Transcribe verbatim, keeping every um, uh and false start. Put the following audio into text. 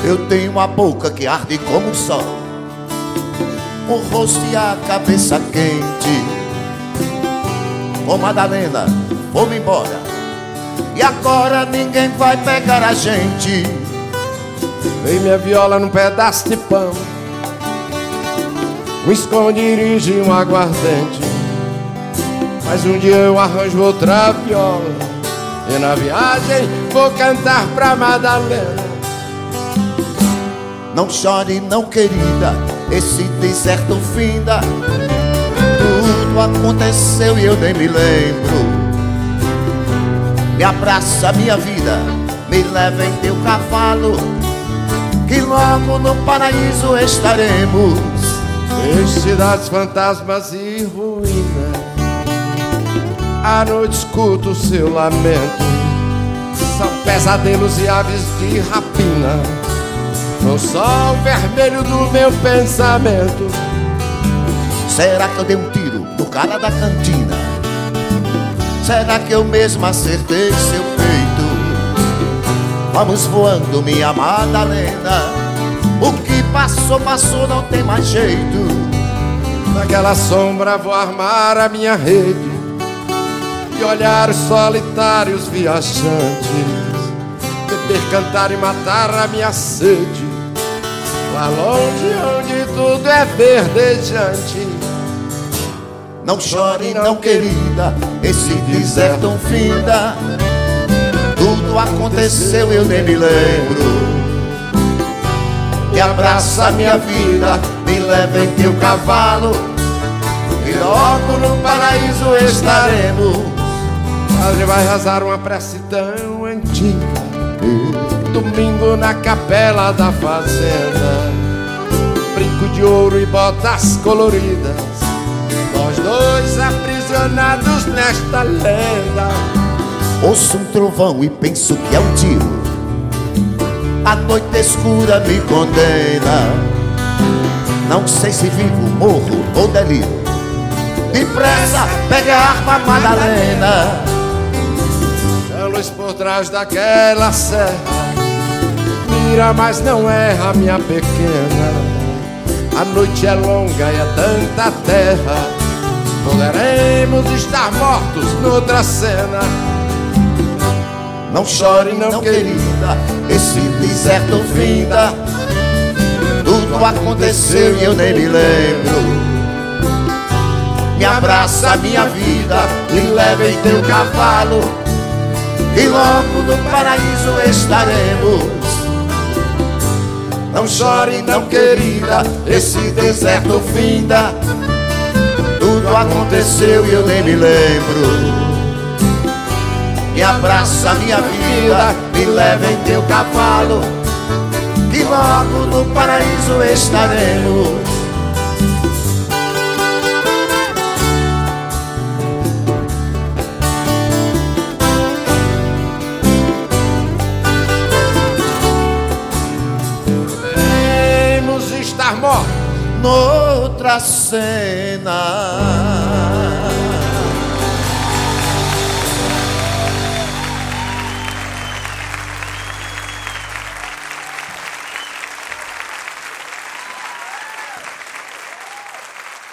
Eu tenho uma boca que arde como o sol, o rosto e a cabeça quente. Ô Madalena, vou-me embora, e agora ninguém vai pegar a gente. Vem minha viola num pedaço de pão, um esconderijo e um aguardente. Mas um dia eu arranjo outra viola, e na viagem vou cantar pra Madalena. Não chore não, querida, esse deserto finda. Tudo aconteceu e eu nem me lembro. Me abraça minha vida, me leva em teu cavalo, que logo no paraíso estaremos. Em cidades, fantasmas e ruínas, à noite escuto o seu lamento. São pesadelos e aves de rapina no sol vermelho do meu pensamento. Será que eu dei um tiro no cara da cantina? Será que eu mesmo acertei seu peito? Vamos voando, minha Madalena, o que passou, passou, não tem mais jeito. Naquela sombra vou armar a minha rede e olhar os solitários viajantes, beber, cantar e matar a minha sede, lá longe onde tudo é verdejante. Não chore não, querida, esse deserto finda. Tudo aconteceu, eu nem me lembro. Me abraça minha vida, me leva em teu cavalo, e logo no paraíso estaremos. Padre vai rezar uma prece tão antiga, domingo na capela da fazenda, brinco de ouro e botas coloridas, nós dois aprisionados nesta lenda. Ouço um trovão e penso que é um tiro, a noite escura me condena. Não sei se vivo, morro ou delírio. Depressa, pegue a arma, Madalena. A luz por trás daquela serra mira, mas não erra, minha pequena. A noite é longa e é tanta terra, poderemos estar mortos noutra cena. Não chore não, querida, esse deserto finda. Tudo aconteceu e eu nem me lembro. Me abraça minha vida, me leva em teu cavalo, e logo no paraíso estaremos. Não chore não, querida, esse deserto finda. Tudo aconteceu e eu nem me lembro. Me abraça minha vida, me leva em teu cavalo, que logo no paraíso estaremos. Podemos estar mortos noutra cena.